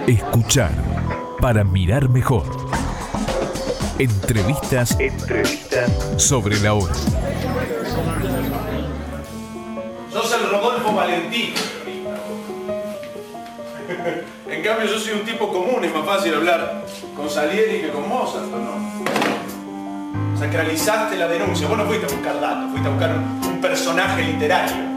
Escuchar para mirar mejor. Entrevistas sobre la hora. Sos el Rodolfo Valentino. En cambio yo soy un tipo común, es más fácil hablar con Salieri que con Mozart, ¿o no? Sacralizaste la denuncia, vos no fuiste a buscar datos, fuiste a buscar un personaje literario.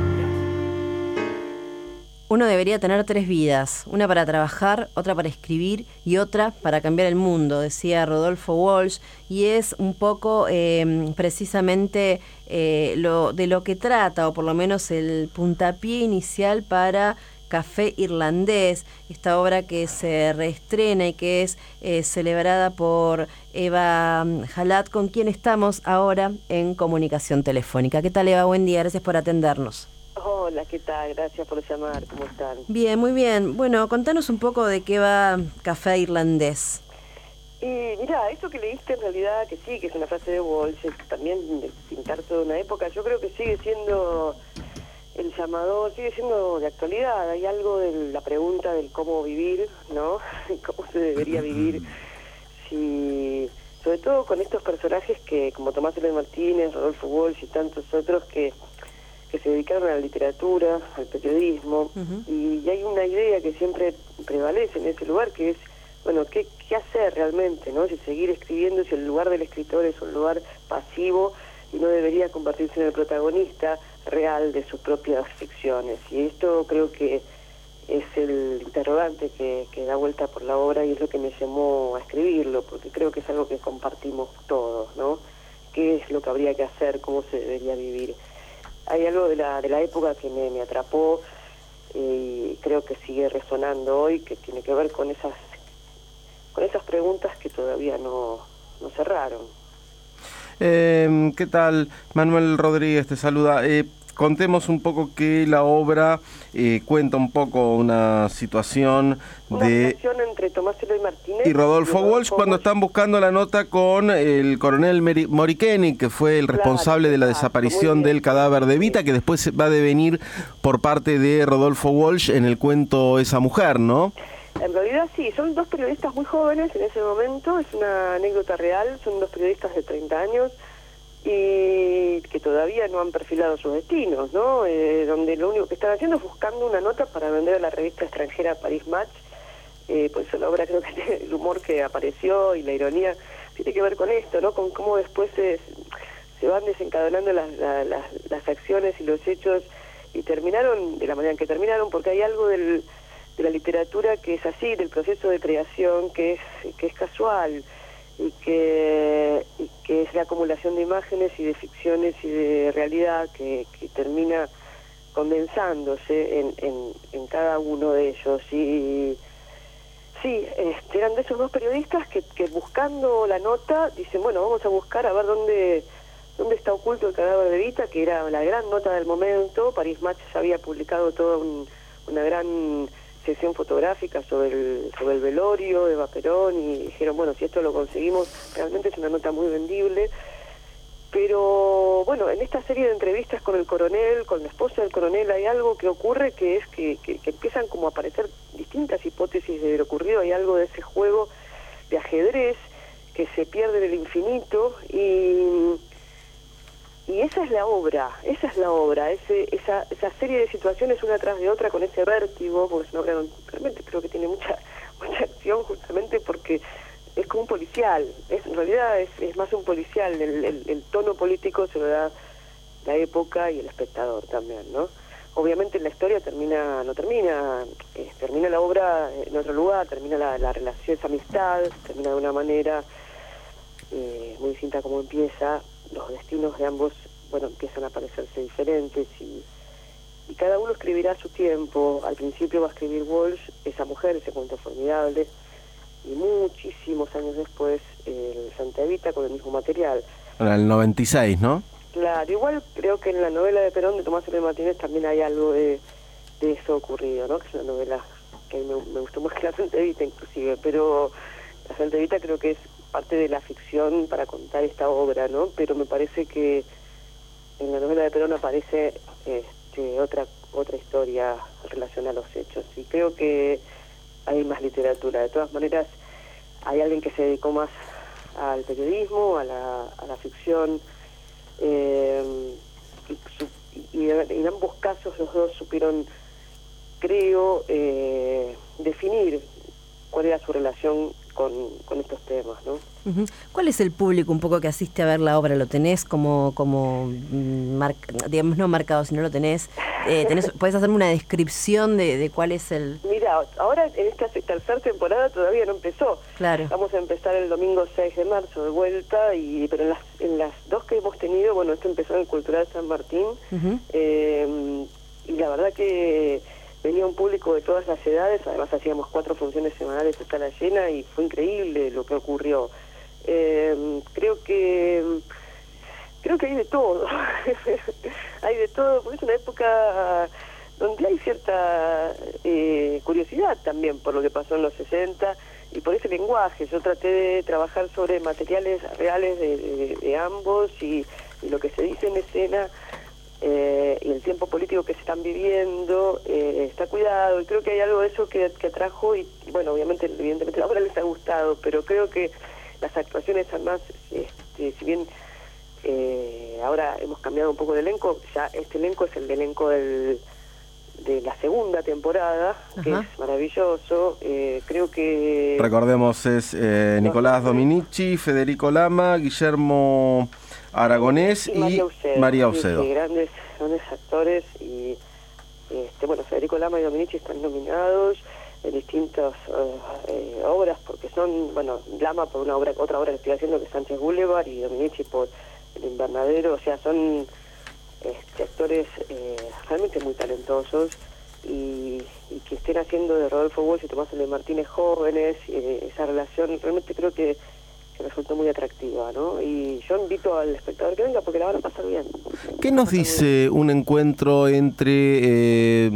Uno debería tener 3 vidas, una para trabajar, otra para escribir y otra para cambiar el mundo, decía Rodolfo Walsh, y es un poco precisamente de lo que trata, o por lo menos el puntapié inicial para Café Irlandés, esta obra que se reestrena y que es celebrada por Eva Jalat, con quien estamos ahora en comunicación telefónica. ¿Qué tal, Eva? Buen día, gracias por atendernos. Hola, ¿qué tal? Gracias por llamar, ¿cómo están? Bien, muy bien. Bueno, contanos un poco de qué va Café Irlandés. Mirá, eso que leíste en realidad, que sí, que es una frase de Walsh, también de pintar toda una época, yo creo que sigue siendo el llamador, sigue siendo de actualidad. Hay algo de la pregunta del cómo vivir, ¿no? Cómo se debería vivir, sobre todo con estos personajes que, como Tomás Eloy Martínez, Rodolfo Walsh y tantos otros que se dedicaron a la literatura, al periodismo, y hay una idea que siempre prevalece en ese lugar, que es, bueno, ¿qué hacer realmente, no? Si seguir escribiendo, si el lugar del escritor es un lugar pasivo y no debería convertirse en el protagonista real de sus propias ficciones. Y esto creo que es el interrogante que da vuelta por la obra y es lo que me llamó a escribirlo, porque creo que es algo que compartimos todos, ¿no? ¿Qué es lo que habría que hacer? ¿Cómo se debería vivir? Hay algo de la época que me atrapó y creo que sigue resonando hoy, que tiene que ver con esas preguntas que todavía no cerraron. ¿Qué tal? Manuel Rodríguez te saluda. Contemos un poco que la obra cuenta un poco una situación una relación entre Tomás Eloy Martínez y Rodolfo Walsh cuando están buscando la nota con el coronel Morikeni, que fue el responsable de la desaparición del cadáver de Evita, que después va a devenir por parte de Rodolfo Walsh en el cuento Esa mujer, ¿no? En realidad sí, son 2 periodistas muy jóvenes en ese momento, es una anécdota real, son 2 periodistas de 30 años y que todavía no han perfilado sus destinos, ¿no? Donde lo único que están haciendo es buscando una nota para vender a la revista extranjera Paris Match. Por eso la obra creo que el humor que apareció y la ironía tiene que ver con esto, ¿no? Con cómo después se van desencadenando las acciones y los hechos y terminaron de la manera en que terminaron, porque hay algo de la literatura que es así, del proceso de creación que es casual y que es la acumulación de imágenes y de ficciones y de realidad que termina condensándose en cada uno de ellos. Y sí, eran de esos 2 periodistas que buscando la nota dicen, bueno, vamos a buscar a ver dónde está oculto el cadáver de Evita, que era la gran nota del momento. Paris Match ya había publicado toda una gran sesión fotográfica sobre el velorio de Eva Perón y dijeron, bueno, si esto lo conseguimos, realmente es una nota muy vendible. Pero bueno, en esta serie de entrevistas con el coronel, con la esposa del coronel, hay algo que ocurre que es que empiezan como a aparecer distintas hipótesis de lo ocurrido. Hay algo de ese juego de ajedrez que se pierde en el infinito y esa es la obra, esa serie de situaciones una tras de otra con ese vértigo, porque es una obra realmente creo que tiene mucha acción, justamente porque es como un policial, en realidad es más un policial, el tono político se lo da la época y el espectador también, ¿no? Obviamente la historia no termina la obra en otro lugar, termina la relación, esa amistad, termina de una manera muy distinta como empieza. Los destinos de ambos, bueno, empiezan a parecerse diferentes y cada uno escribirá a su tiempo. Al principio va a escribir Walsh, Esa mujer, ese cuento formidable, y muchísimos años después el Santa Evita con el mismo material. En el 96, ¿no? Claro, igual creo que en la novela de Perón de Tomás Eloy Martínez también hay algo de eso ocurrido, ¿no? Que es una novela que me gustó más que la Santa Evita inclusive, pero la Santa Evita creo que es parte de la ficción para contar esta obra, ¿no? Pero me parece que en la novela de Perón aparece otra historia relacionada a los hechos. Y creo que hay más literatura. De todas maneras, hay alguien que se dedicó más al periodismo, a la ficción, y en ambos casos los dos supieron, creo, definir cuál era su relación con estos temas, ¿no? Uh-huh. ¿Cuál es el público un poco que asiste a ver la obra? ¿Lo tenés como digamos, no marcado, si no lo tenés? ¿Podés hacerme una descripción de cuál es el...? Mira, ahora en esta tercera temporada todavía no empezó. Claro. Vamos a empezar el domingo 6 de marzo de vuelta, pero en las dos que hemos tenido, bueno, esto empezó en el Cultural San Martín, uh-huh. Y la verdad que venía un público de todas las edades, además hacíamos 4 funciones semanales a sala llena y fue increíble lo que ocurrió. Creo que hay de todo, hay de todo, porque es una época donde hay cierta curiosidad también por lo que pasó en los 60 y por ese lenguaje. Yo traté de trabajar sobre materiales reales de ambos y lo que se dice en escena, y el tiempo político que se están viviendo, está cuidado, y creo que hay algo de eso que atrajo, y bueno, evidentemente la obra les ha gustado, pero creo que las actuaciones además, si bien ahora hemos cambiado un poco de elenco, ya este elenco es el elenco de la segunda temporada, uh-huh. que es maravilloso. Creo que... Recordemos, es Nicolás Dominici, Federico Lama, Guillermo Aragonés y María Ucedo. Sí, grandes actores, y bueno, Federico Lama y Dominici están nominados en distintas obras, porque son, bueno, Lama por otra obra que estoy haciendo, que es Sánchez Boulevard, y Dominici por El Invernadero. O sea, son actores realmente muy talentosos, y que estén haciendo de Rodolfo Walsh y Tomás L. Martínez jóvenes, esa relación realmente creo que resultó muy atractiva, ¿no? Y yo invito al espectador que venga porque la van a pasar bien. ¿Qué nos dice un encuentro entre,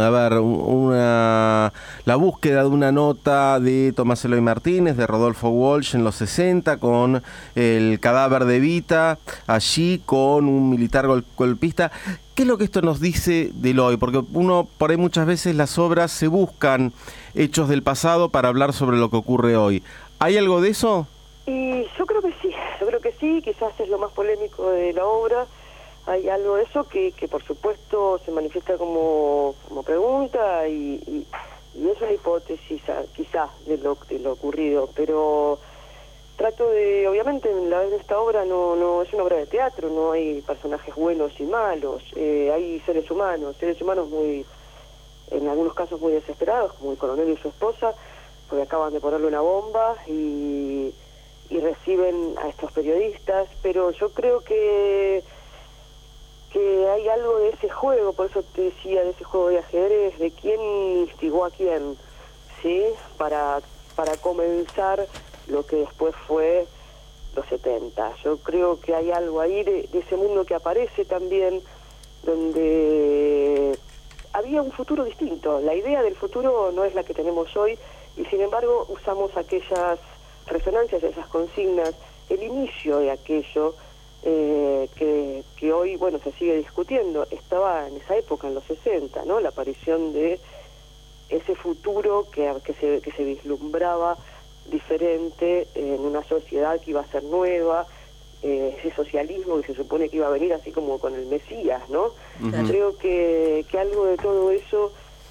la búsqueda de una nota de Tomás Eloy Martínez, de Rodolfo Walsh en los 60, con El cadáver de Evita, allí con un militar golpista? ¿Qué es lo que esto nos dice del hoy? Porque uno, por ahí muchas veces las obras se buscan hechos del pasado para hablar sobre lo que ocurre hoy. ¿Hay algo de eso? Y yo creo que sí, quizás es lo más polémico de la obra. Hay algo de eso que por supuesto se manifiesta como pregunta, y es una hipótesis quizás de lo ocurrido, pero trato de, obviamente en esta obra no es una obra de teatro, no hay personajes buenos y malos, hay seres humanos muy, en algunos casos muy desesperados, como el coronel y su esposa, porque acaban de ponerle una bomba y reciben a estos periodistas, pero yo creo que hay algo de ese juego, por eso te decía, de ese juego de ajedrez, de quién instigó a quién, ¿sí? Para comenzar lo que después fue los 70. Yo creo que hay algo ahí de ese mundo que aparece también, donde había un futuro distinto. La idea del futuro no es la que tenemos hoy, y sin embargo usamos aquellas resonancias, esas consignas, el inicio de aquello que hoy, bueno, se sigue discutiendo. Estaba en esa época, en los 60, ¿no? La aparición de ese futuro que se vislumbraba diferente en una sociedad que iba a ser nueva, ese socialismo que se supone que iba a venir así como con el Mesías, ¿no? Uh-huh. Creo que algo de todo eso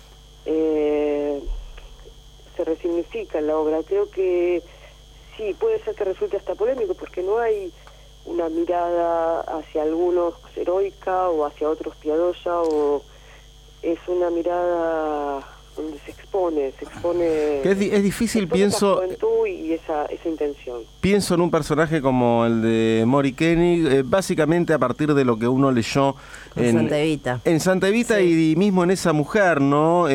se resignifica en la obra. Creo que sí, puede ser que resulte hasta polémico, porque no hay una mirada hacia algunos heroica o hacia otros piadosa, o es una mirada donde se expone es difícil, pienso, esa juventud y esa intención. Pienso en un personaje como el de Mori Koenig, básicamente a partir de lo que uno leyó en Santa Evita. En Santa Evita, sí. Y mismo en esa mujer, ¿no?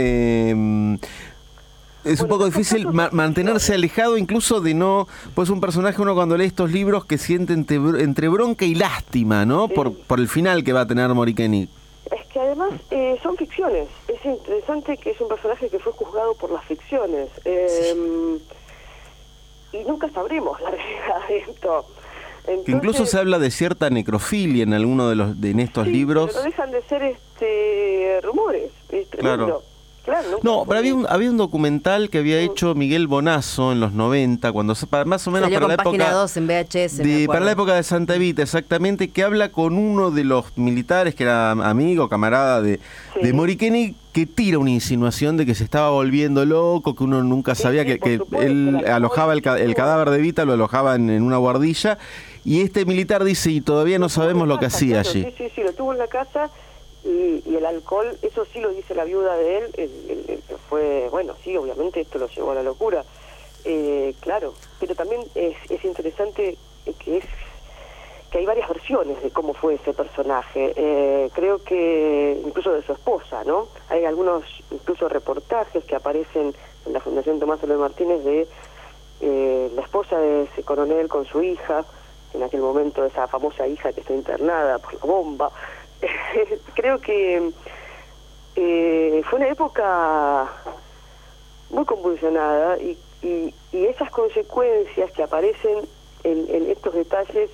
Es un poco difícil mantenerse alejado incluso de no... Pues un personaje, uno cuando lee estos libros, que siente entre bronca y lástima, ¿no? Sí. Por el final que va a tener Mori Koenig. Es que además son ficciones. Es interesante que es un personaje que fue juzgado por las ficciones. Sí. Y nunca sabremos la realidad de esto. Entonces, que incluso se habla de cierta necrofilia en alguno en estos libros. Pero no dejan de ser rumores. Es tremendo. Claro. Claro, no, pero había un documental que había hecho Miguel Bonazo en los 90, cuando más o menos salió para con la época Página 2 en VHS, para la época de Santa Evita, exactamente, que habla con uno de los militares que era amigo, camarada de Morikeni, que tira una insinuación de que se estaba volviendo loco, que uno nunca sabía que él alojaba el cadáver de Evita, lo alojaba en una guardilla, y este militar dice, y todavía no sabemos lo que hacía allí. Sí, lo tuvo en la casa. Y el alcohol, eso sí lo dice la viuda de él, fue, bueno, sí, obviamente esto lo llevó a la locura, claro, pero también es interesante que hay varias versiones de cómo fue ese personaje, creo que incluso de su esposa, ¿no? Hay algunos incluso reportajes que aparecen en la Fundación Tomás Oloy Martínez de la esposa de ese coronel con su hija, en aquel momento esa famosa hija que está internada por la bomba. Creo que fue una época muy convulsionada y esas consecuencias que aparecen en estos detalles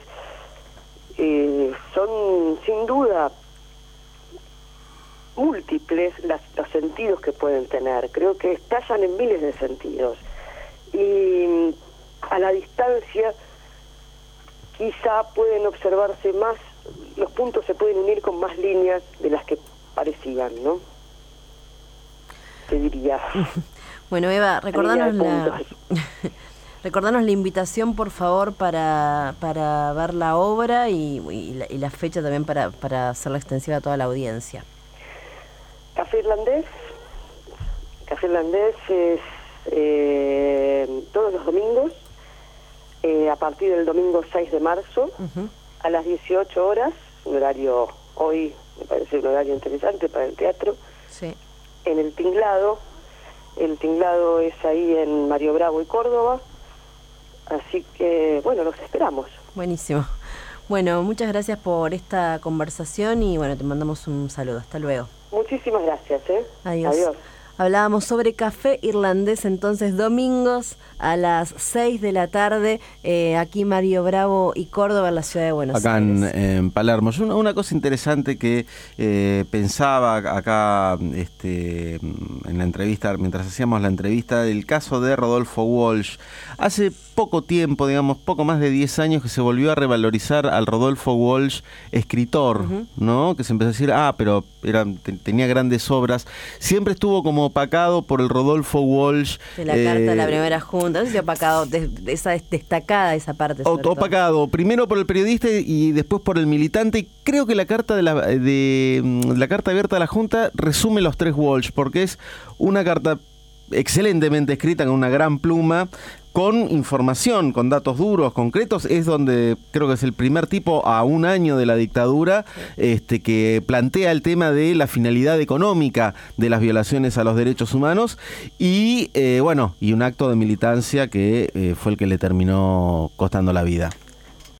son sin duda múltiples los sentidos que pueden tener. Creo que estallan en miles de sentidos y a la distancia quizá pueden observarse más, los puntos se pueden unir con más líneas de las que parecían, ¿no? Te diría. Bueno, Eva, recordanos la invitación, por favor, para ver la obra y la fecha también para hacerla extensiva a toda la audiencia. Café Irlandés es todos los domingos, a partir del domingo 6 de marzo, a las 18 horas, un horario, hoy me parece un horario interesante para el teatro, en el Tinglado. El Tinglado es ahí en Mario Bravo y Córdoba, así que, bueno, los esperamos. Buenísimo. Bueno, muchas gracias por esta conversación y, bueno, te mandamos un saludo. Hasta luego. Muchísimas gracias, Adiós. Adiós. Hablábamos sobre Café Irlandés, entonces domingos a las 6 de la tarde, aquí Mario Bravo y Córdoba, en la ciudad de Buenos Aires. Acá en Palermo. Una cosa interesante que pensaba acá en la entrevista, mientras hacíamos la entrevista, del caso de Rodolfo Walsh. Hace poco tiempo, digamos, poco más de 10 años que se volvió a revalorizar al Rodolfo Walsh escritor, ¿no? Que se empezó a decir, pero tenía grandes obras. Siempre estuvo como opacado por el Rodolfo Walsh. De la carta de la primera junta, no sé si opacado, destacada esa parte. Opacado, primero por el periodista y después por el militante. Y creo que la carta de la carta abierta a la Junta resume los tres Walsh, porque es una carta excelentemente escrita con una gran pluma, con información, con datos duros, concretos. Es donde creo que es el primer tipo a un año de la dictadura que plantea el tema de la finalidad económica de las violaciones a los derechos humanos y un acto de militancia que fue el que le terminó costando la vida.